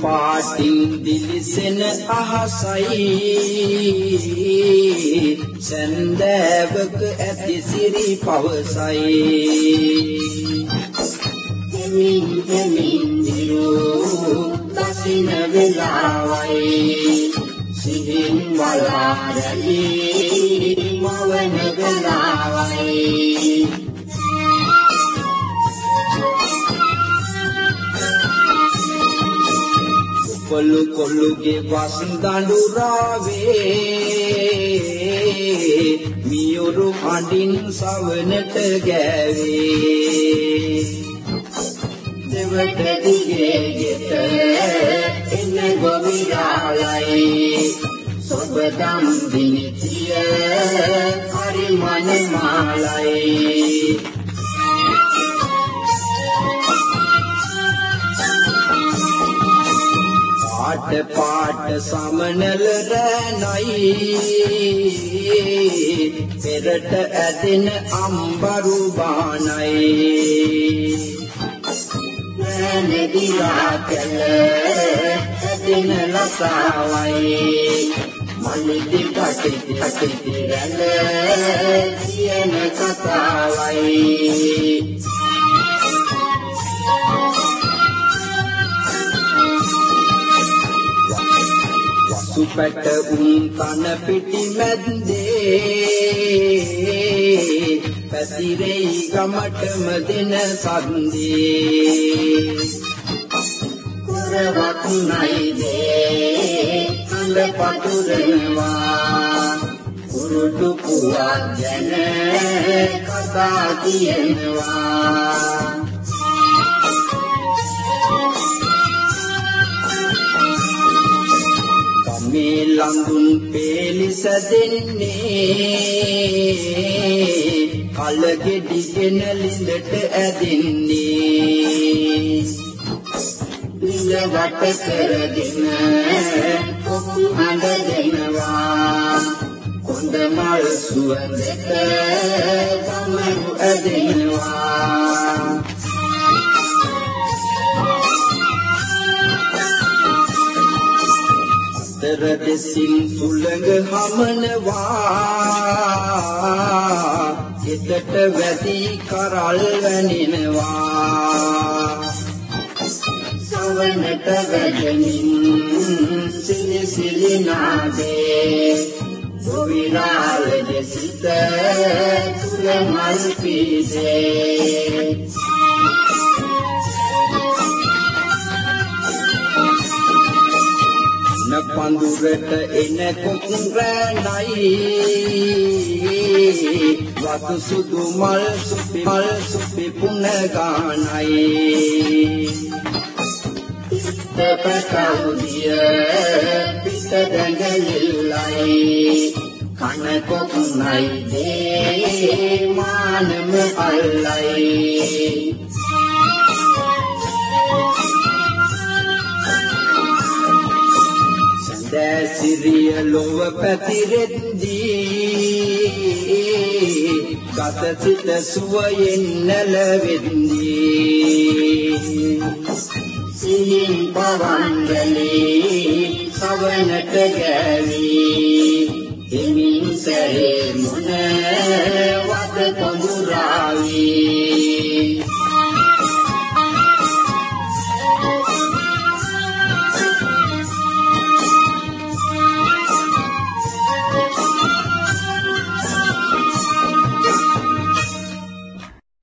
පාටින් දිලිසෙන අහසයි සඳවක ඇති සිරි පවසයි හිමින් හිමින් දිරෝ දසින වෙලාවයි සිහින් වලාරලි මවන වෙලාවයි කොල්ලු කොල්ලුගේ වසඳඬු රාවේ මියුරු හඬින් සවනට ගෑවේ දෙවට දිගේ ගෙත එන ගොවියාලයි සොබදම් දිනිතිය හරි මන මාලයි පාට පාට සමනල රැණයි පෙරට ඇදෙන අම්බරු බානයි නැදිලා කල ඇදෙන ලසාවයි මල්ලි කටි කටි රැළ කියන කතාවයි සුපට තන පිටි මැද්දේ පැතිරෙයි ගමටම දෙන සද්දේ කුරවත් නයිදේ අඳ පතුරනවා කුරුටු පුවක් ගැන කතා කියනවා මේ ලඳුන් පෙලිස දෙන්නේ කලගෙඩිගෙන ලිඳට ඇදින්නේ ලිඳ වට කරගෙන කොහොම හඳ දෙනවා කොඳ මල් සුවඳට ගමරු ඇදෙනවා දෙසින් සුළඟ හමනවා හිතට වැටි කරල් වැනිනවා සවනට වැටෙමින් සිලි සිලි නාදේ ගොවිලාලගේ සිත තුල මල් පීසේ පඳුරට එන කුකුරණයි වතු සුදු මල් සුපි පුන ගානයි තපකවුදිය පිට දඟලිල්ලයි කන කොකුණයි දේ මානම අල්ලයි දැසිරිය ලොව පැතිරෙද්දී ගත සිත සුවයෙන් නැලවෙද්දී සිහින් පවන්ගලී සවනට ගෑවී හිමින් සැරේ මුණ